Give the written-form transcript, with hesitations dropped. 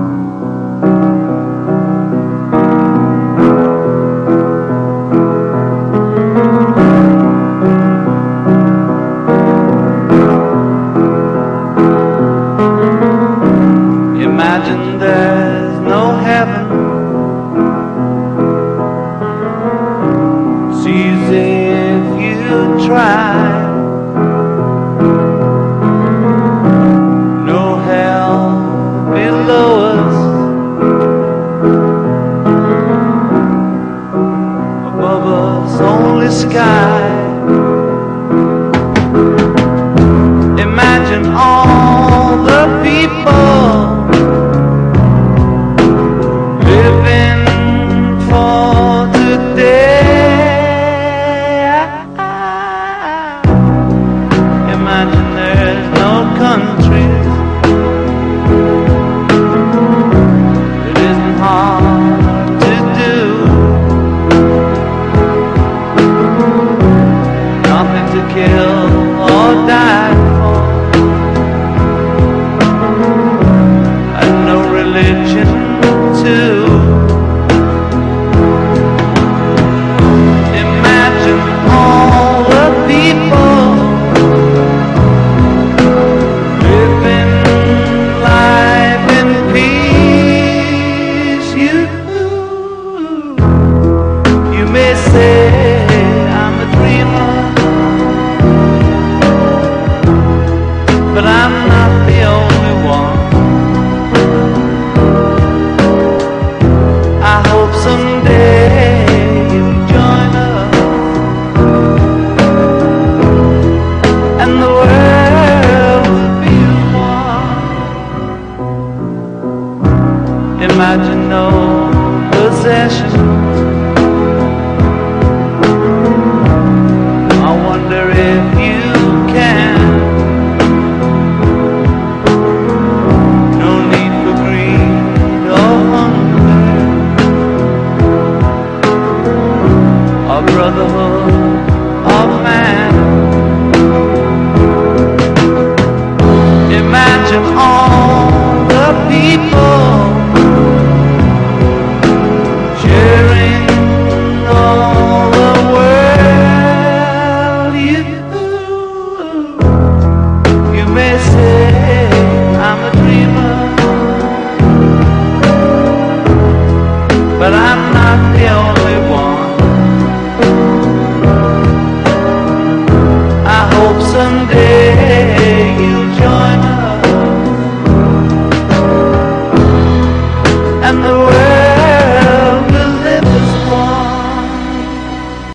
Imagine there's no heaven. It's easy if you try. No hell below us, above us only sky. Imagine all the people living for today. Imagine there's no countries. It isn't hard to do. Nothing to kill or die for, and no religion too. Imagine all the people living life in peace. You may say I'm a dreamer, but I'm not the only one. I hope someday you'll join us, and the world will be one. Imagine no possession,